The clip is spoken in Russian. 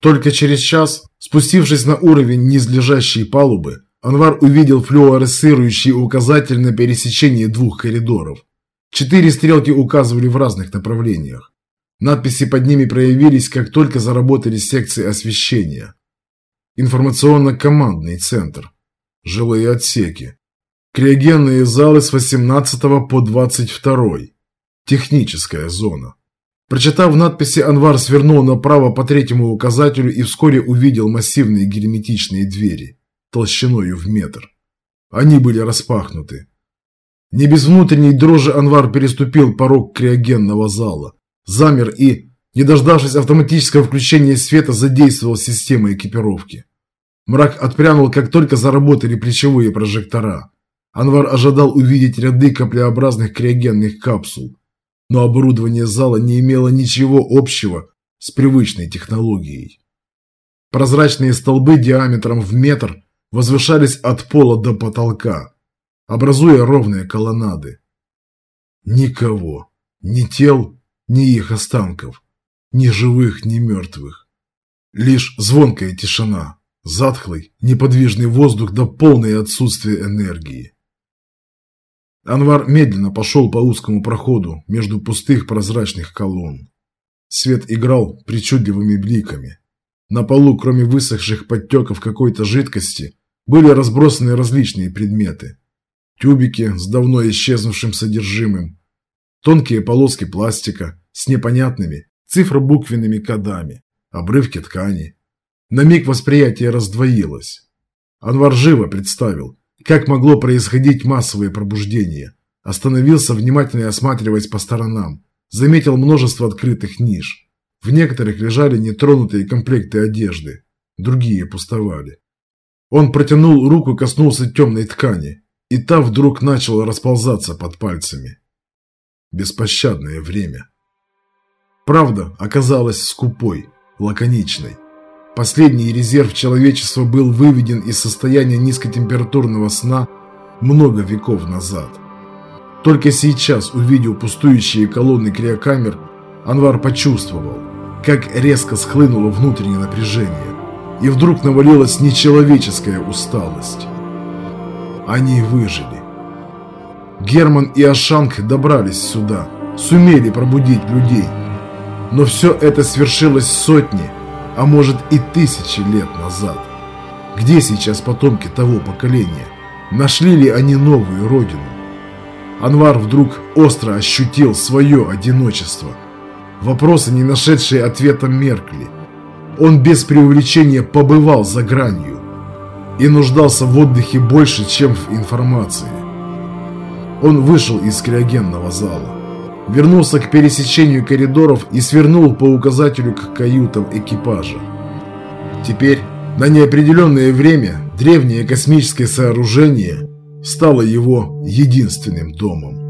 Только через час, спустившись на уровень низлежащей палубы, Анвар увидел флуоресцирующий указатель на пересечении двух коридоров. 4 стрелки указывали в разных направлениях. Надписи под ними проявились, как только заработали секции освещения. Информационно-командный центр. Жилые отсеки. Криогенные залы с 18 по 22. Техническая зона. Прочитав надписи, Анвар свернул направо по 3-му указателю и вскоре увидел массивные герметичные двери, толщиною в метр. Они были распахнуты. Не без внутренней дрожи Анвар переступил порог криогенного зала, замер и, не дождавшись автоматического включения света, задействовал систему экипировки. Мрак отпрянул, как только заработали плечевые прожектора. Анвар ожидал увидеть ряды каплеобразных криогенных капсул, но оборудование зала не имело ничего общего с привычной технологией. Прозрачные столбы диаметром в метр возвышались от пола до потолка, образуя ровные колоннады. Никого, ни тел, ни их останков, ни живых, ни мертвых. Лишь звонкая тишина, затхлый, неподвижный воздух да полное отсутствие энергии. Анвар медленно пошел по узкому проходу между пустых прозрачных колонн. Свет играл причудливыми бликами. На полу, кроме высохших подтеков какой-то жидкости, были разбросаны различные предметы. Тюбики с давно исчезнувшим содержимым, тонкие полоски пластика с непонятными цифробуквенными кодами, обрывки ткани. На миг восприятие раздвоилось. Анвар живо представил, как могло происходить массовое пробуждение. Остановился, внимательно осматриваясь по сторонам. Заметил множество открытых ниш. В некоторых лежали нетронутые комплекты одежды, другие пустовали. Он протянул руку и коснулся темной ткани, и та вдруг начала расползаться под пальцами. Беспощадное время. Правда оказалась скупой, лаконичной. Последний резерв человечества был выведен из состояния низкотемпературного сна много веков назад. Только сейчас, увидев пустующие колонны криокамер, Анвар почувствовал, как резко схлынуло внутреннее напряжение, и вдруг навалилась нечеловеческая усталость. Они выжили. Герман и Ашанг добрались сюда, сумели пробудить людей. Но все это свершилось сотни, а может и 1000 лет назад. Где сейчас потомки того поколения? Нашли ли они новую родину? Анвар вдруг остро ощутил свое одиночество. Вопросы, не нашедшие ответа, меркли. Он без преувеличения побывал за гранью и нуждался в отдыхе больше, чем в информации. Он вышел из криогенного зала, вернулся к пересечению коридоров и свернул по указателю к каютам экипажа. Теперь, на неопределенное время, древнее космическое сооружение стало его единственным домом.